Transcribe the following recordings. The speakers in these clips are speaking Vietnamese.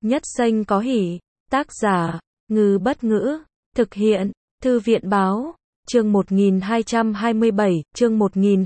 Nhất Xanh có hỉ. Tác giả, Ngư Bất Ngữ. Thực hiện, Thư viện Báo. Chương 1227, chương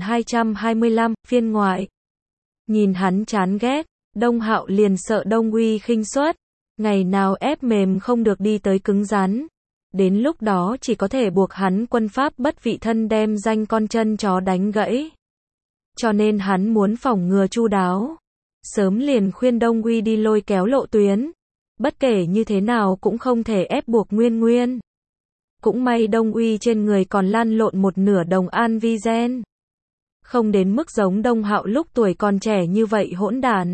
1225, phiên ngoại. Nhìn hắn chán ghét, Đông Hạo liền sợ Đông Uy khinh suất, ngày nào ép mềm không được đi tới cứng rắn. Đến lúc đó chỉ có thể buộc hắn quân pháp bất vị thân đem danh con chân chó đánh gãy. Cho nên hắn muốn phòng ngừa chu đáo. Sớm liền khuyên Đông Uy đi lôi kéo lộ tuyến. Bất kể như thế nào cũng không thể ép buộc Nguyên Nguyên. Cũng may Đông Uy trên người còn lăn lộn một nửa đồng an vi gen. Không đến mức giống Đông Hạo lúc tuổi còn trẻ như vậy hỗn đản.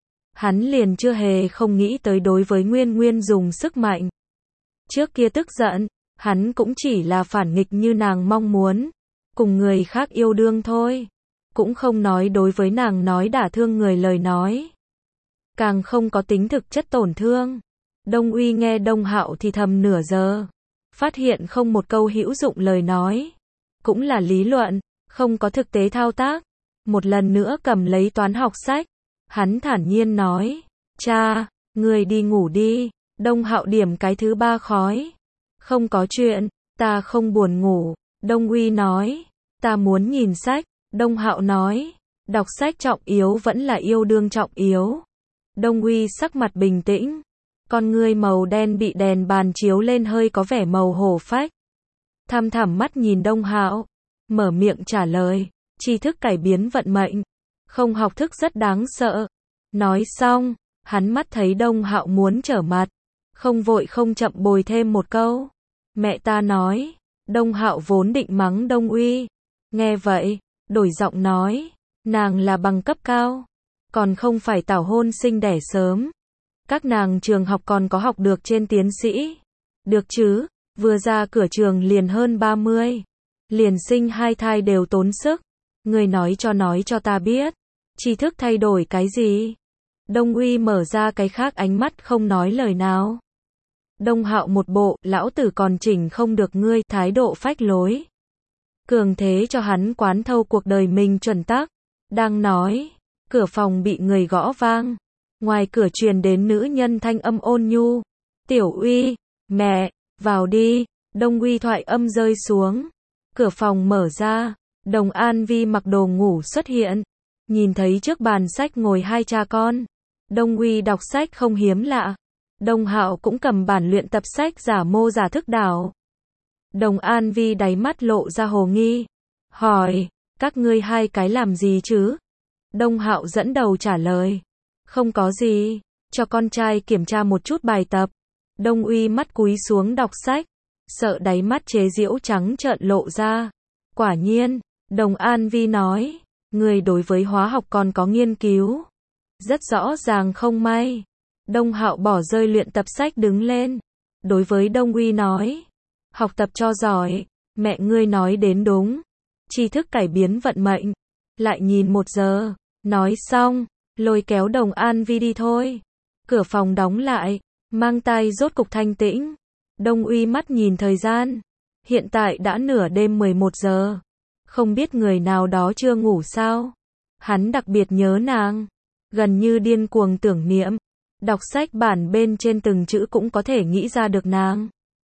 Hắn liền chưa hề không nghĩ tới đối với Nguyên Nguyên dùng sức mạnh. Trước kia tức giận, hắn cũng chỉ là phản nghịch như nàng mong muốn. Cùng người khác yêu đương thôi. Cũng không nói đối với nàng nói đả thương người lời nói. Càng không có tính thực chất tổn thương. Đông Uy nghe Đông Hạo thì thầm nửa giờ. Phát hiện không một câu hữu dụng lời nói. Cũng là lý luận, không có thực tế thao tác. Một lần nữa cầm lấy toán học sách. Hắn thản nhiên nói. Cha, người đi ngủ đi. Đông Hạo điểm cái thứ ba khói. Không có chuyện, ta không buồn ngủ. Đông Uy nói. Ta muốn nhìn sách. Đông Hạo nói. Đọc sách trọng yếu vẫn là yêu đương trọng yếu. Đông Uy sắc mặt bình tĩnh. Con ngươi màu đen bị đèn bàn chiếu lên hơi có vẻ màu hổ phách. Thăm thẳm mắt nhìn Đông Hạo. Mở miệng trả lời. Tri thức cải biến vận mệnh. Không học thức rất đáng sợ. Nói xong, hắn mắt thấy Đông Hạo muốn trở mặt. Không vội không chậm bồi thêm một câu. Mẹ ta nói. Đông Hạo vốn định mắng Đông Uy. Nghe vậy, đổi giọng nói. Nàng là bằng cấp cao. Còn không phải tảo hôn sinh đẻ sớm. Các nàng trường học còn có học được trên tiến sĩ. Được chứ, vừa ra cửa trường liền hơn 30. Liền sinh 2 thai đều tốn sức. Người nói cho ta biết. Tri thức thay đổi cái gì? Đông Uy mở ra cái khác ánh mắt không nói lời nào. Đông Hạo một bộ, lão tử còn chỉnh không được ngươi, thái độ phách lối. Cường thế cho hắn quán thâu cuộc đời mình chuẩn tắc. Đang nói, cửa phòng bị người gõ vang. Ngoài cửa truyền đến nữ nhân thanh âm ôn nhu. Tiểu Uy, mẹ, vào đi. Đông Uy thoại âm rơi xuống. Cửa phòng mở ra. Đồng An Vi mặc đồ ngủ xuất hiện. Nhìn thấy trước bàn sách ngồi 2 cha con. Đông Uy đọc sách không hiếm lạ. Đông Hạo cũng cầm bản luyện tập sách giả mô giả thức đảo. Đồng An Vi đáy mắt lộ ra hồ nghi. Hỏi, các ngươi 2 cái làm gì chứ? Đông Hạo dẫn đầu trả lời. Không có gì, cho con trai kiểm tra một chút bài tập. Đông Uy mắt cúi xuống đọc sách. Sợ đáy mắt chế giễu trắng trợn lộ ra. Quả nhiên, Đồng An Vi nói. Người đối với hóa học còn có nghiên cứu. Rất rõ ràng không may. Đông Hạo bỏ rơi luyện tập sách đứng lên. Đối với Đông Uy nói. Học tập cho giỏi. Mẹ ngươi nói đến đúng. Tri thức cải biến vận mệnh. Lại nhìn 1 giờ. Nói xong, lôi kéo Đồng An Vi đi thôi. Cửa phòng đóng lại. Mang tay rốt cục thanh tĩnh. Đông Uy mắt nhìn thời gian. Hiện tại đã nửa đêm 11 giờ. Không biết người nào đó chưa ngủ sao. Hắn đặc biệt nhớ nàng. Gần như điên cuồng tưởng niệm. Đọc sách bản bên trên từng chữ cũng có thể nghĩ ra được nàng.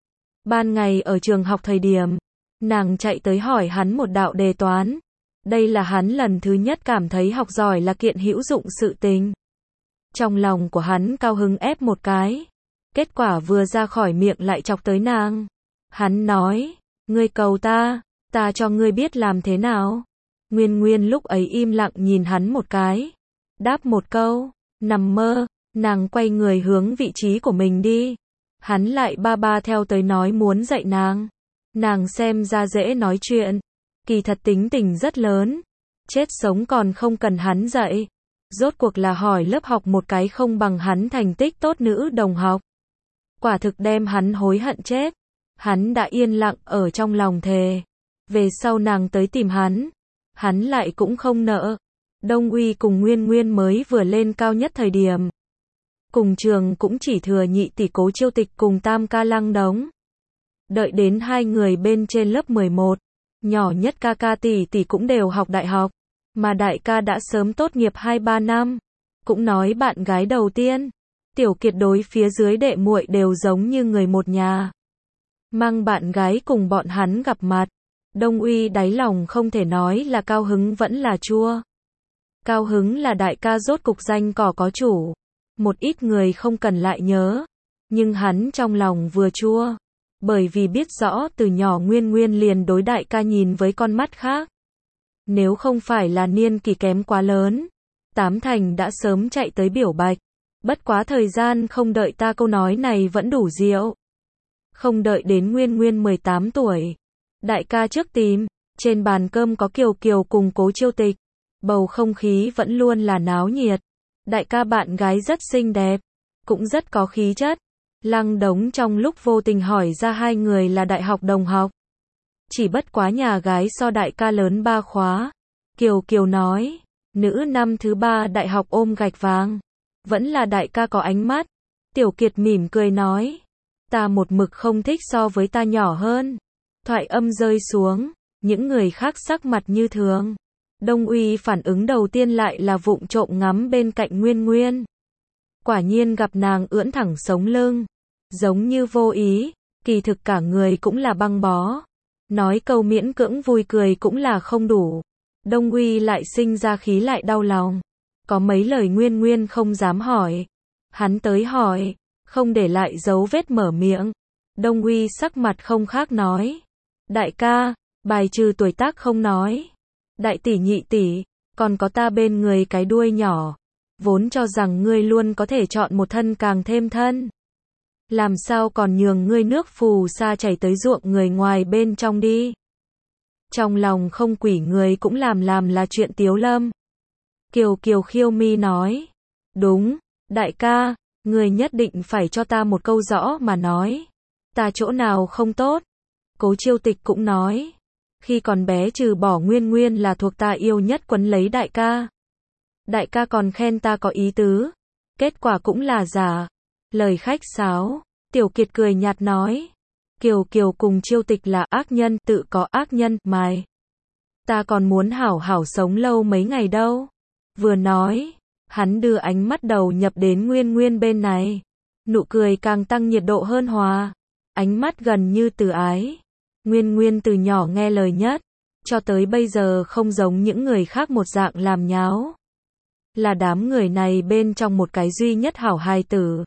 Ban ngày ở trường học thời điểm, nàng chạy tới hỏi hắn một đạo đề toán. Đây là hắn lần thứ nhất cảm thấy học giỏi là kiện hữu dụng sự tình. Trong lòng của hắn cao hứng ép một cái. Kết quả vừa ra khỏi miệng lại chọc tới nàng. Hắn nói, ngươi cầu ta cho ngươi biết làm thế nào. Nguyên Nguyên lúc ấy im lặng nhìn hắn một cái. Đáp một câu, nằm mơ. Nàng quay người hướng vị trí của mình đi. Hắn lại ba ba theo tới nói muốn dạy nàng. Nàng xem ra dễ nói chuyện. Kỳ thật tính tình rất lớn. Chết sống còn không cần hắn dạy. Rốt cuộc là hỏi lớp học một cái không bằng hắn thành tích tốt nữ đồng học. Quả thực đem hắn hối hận chết. Hắn đã yên lặng ở trong lòng thề. Về sau nàng tới tìm hắn. Hắn lại cũng không nợ. Đông Uy cùng Nguyên Nguyên mới vừa lên cao nhất thời điểm. Cùng trường cũng chỉ thừa nhị tỷ Cố Chiêu Tịch cùng tam ca Lăng Đống. Đợi đến 2 người bên trên lớp 11. Nhỏ nhất ca ca tỷ tỷ cũng đều học đại học. Mà đại ca đã sớm tốt nghiệp 2-3 năm. Cũng nói bạn gái đầu tiên. Tiểu Kiệt đối phía dưới đệ muội đều giống như người một nhà. Mang bạn gái cùng bọn hắn gặp mặt. Đông Uy đáy lòng không thể nói là cao hứng vẫn là chua. Cao hứng là đại ca rốt cục danh cỏ có chủ. Một ít người không cần lại nhớ. Nhưng hắn trong lòng vừa chua. Bởi vì biết rõ từ nhỏ Nguyên Nguyên liền đối đại ca nhìn với con mắt khác. Nếu không phải là niên kỳ kém quá lớn, Tám Thành đã sớm chạy tới biểu bạch. Bất quá thời gian không đợi ta, câu nói này vẫn đủ diệu. Không đợi đến Nguyên Nguyên 18 tuổi. Đại ca trước tìm. Trên bàn cơm có Kiều Kiều cùng Cố Chiêu Tịch. Bầu không khí vẫn luôn là náo nhiệt. Đại ca bạn gái rất xinh đẹp. Cũng rất có khí chất. Lăng Đống trong lúc vô tình hỏi ra hai người là đại học đồng học. Chỉ bất quá nhà gái so đại ca lớn 3 khóa. Kiều Kiều nói. Nữ năm thứ 3 đại học ôm gạch vàng. Vẫn là đại ca có ánh mắt. Tiểu Kiệt mỉm cười nói. Ta một mực không thích so với ta nhỏ hơn. Thoại âm rơi xuống. Những người khác sắc mặt như thường. Đông Uy phản ứng đầu tiên lại là vụng trộm ngắm bên cạnh Nguyên Nguyên. Quả nhiên gặp nàng ưỡn thẳng sống lưng. Giống như vô ý. Kỳ thực cả người cũng là băng bó. Nói câu miễn cưỡng vui cười cũng là không đủ. Đông Uy lại sinh ra khí lại đau lòng. Có mấy lời Nguyên Nguyên không dám hỏi. Hắn tới hỏi. Không để lại dấu vết mở miệng. Đông Uy sắc mặt không khác nói. Đại ca, bài trừ tuổi tác không nói. Đại tỷ nhị tỷ, còn có ta bên người cái đuôi nhỏ. Vốn cho rằng ngươi luôn có thể chọn một thân càng thêm thân. Làm sao còn nhường ngươi nước phù sa chảy tới ruộng người ngoài bên trong đi. Trong lòng không quỷ người cũng làm là chuyện Tiếu Lâm. Kiều Kiều khiêu mi nói. Đúng, đại ca, ngươi nhất định phải cho ta một câu rõ mà nói. Ta chỗ nào không tốt. Cố Chiêu Tịch cũng nói. Khi còn bé trừ bỏ Nguyên Nguyên là thuộc ta yêu nhất quấn lấy đại ca. Đại ca còn khen ta có ý tứ. Kết quả cũng là giả. Lời khách sáo. Tiểu Kiệt cười nhạt nói. Kiều Kiều cùng Chiêu Tịch là ác nhân, tự có ác nhân, mày. Ta còn muốn hảo hảo sống lâu mấy ngày đâu. Vừa nói, hắn đưa ánh mắt đầu nhập đến Nguyên Nguyên bên này. Nụ cười càng tăng nhiệt độ hơn hòa. Ánh mắt gần như từ ái. Nguyên Nguyên từ nhỏ nghe lời nhất. Cho tới bây giờ không giống những người khác một dạng làm nháo. Là đám người này bên trong một cái duy nhất hảo hài tử.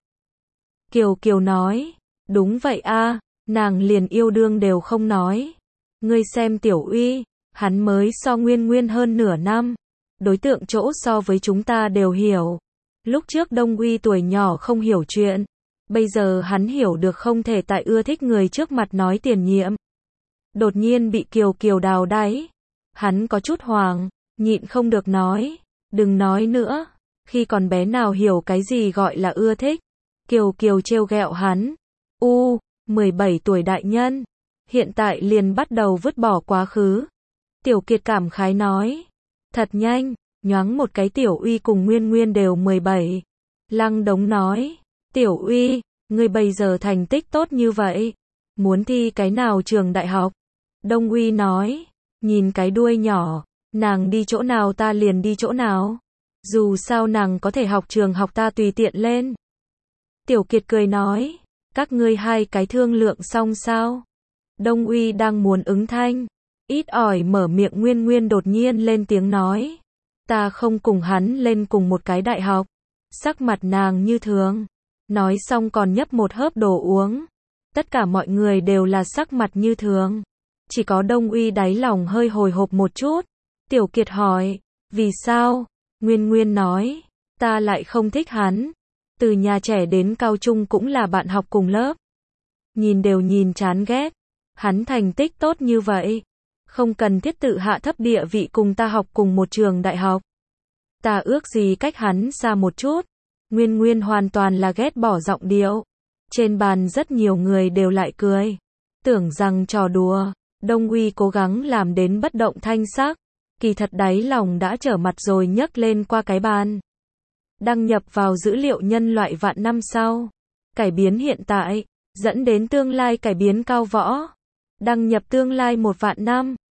Kiều Kiều nói. Đúng vậy a, nàng liền yêu đương đều không nói. Ngươi xem Tiểu Uy, hắn mới so Nguyên Nguyên hơn nửa năm. Đối tượng chỗ so với chúng ta đều hiểu. Lúc trước Đông Uy tuổi nhỏ không hiểu chuyện. Bây giờ hắn hiểu được không thể tại ưa thích người trước mặt nói tiền nhiệm. Đột nhiên bị Kiều Kiều đào đáy. Hắn có chút hoảng, nhịn không được nói. Đừng nói nữa. Khi còn bé nào hiểu cái gì gọi là ưa thích. Kiều Kiều trêu ghẹo hắn. 17 tuổi đại nhân. Hiện tại liền bắt đầu vứt bỏ quá khứ. Tiểu Kiệt cảm khái nói. Thật nhanh, nhoáng một cái Tiểu Uy cùng Nguyên Nguyên đều 17. Lăng Đống nói. Tiểu Uy, ngươi bây giờ thành tích tốt như vậy. Muốn thi cái nào trường đại học? Đông Uy nói. Nhìn cái đuôi nhỏ. Nàng đi chỗ nào ta liền đi chỗ nào. Dù sao nàng có thể học trường học ta tùy tiện lên. Tiểu Kiệt cười nói. Các ngươi hai cái thương lượng xong sao? Đông Uy đang muốn ứng thanh. Ít ỏi mở miệng Nguyên Nguyên đột nhiên lên tiếng nói. Ta không cùng hắn lên cùng một cái đại học. Sắc mặt nàng như thường. Nói xong còn nhấp một hớp đồ uống. Tất cả mọi người đều là sắc mặt như thường. Chỉ có Đông Uy đáy lòng hơi hồi hộp một chút. Tiểu Kiệt hỏi. Vì sao? Nguyên Nguyên nói. Ta lại không thích hắn. Từ nhà trẻ đến cao trung cũng là bạn học cùng lớp. Nhìn đều nhìn chán ghét. Hắn thành tích tốt như vậy. Không cần thiết tự hạ thấp địa vị cùng ta học cùng một trường đại học. Ta ước gì cách hắn xa một chút. Nguyên Nguyên hoàn toàn là ghét bỏ giọng điệu. Trên bàn rất nhiều người đều lại cười. Tưởng rằng trò đùa. Đông Uy cố gắng làm đến bất động thanh sắc. Kỳ thật đáy lòng đã trở mặt rồi nhấc lên qua cái bàn. Đăng nhập vào dữ liệu nhân loại vạn năm sau. Cải biến hiện tại. Dẫn đến tương lai cải biến cao võ. Đăng nhập tương lai 1 vạn năm.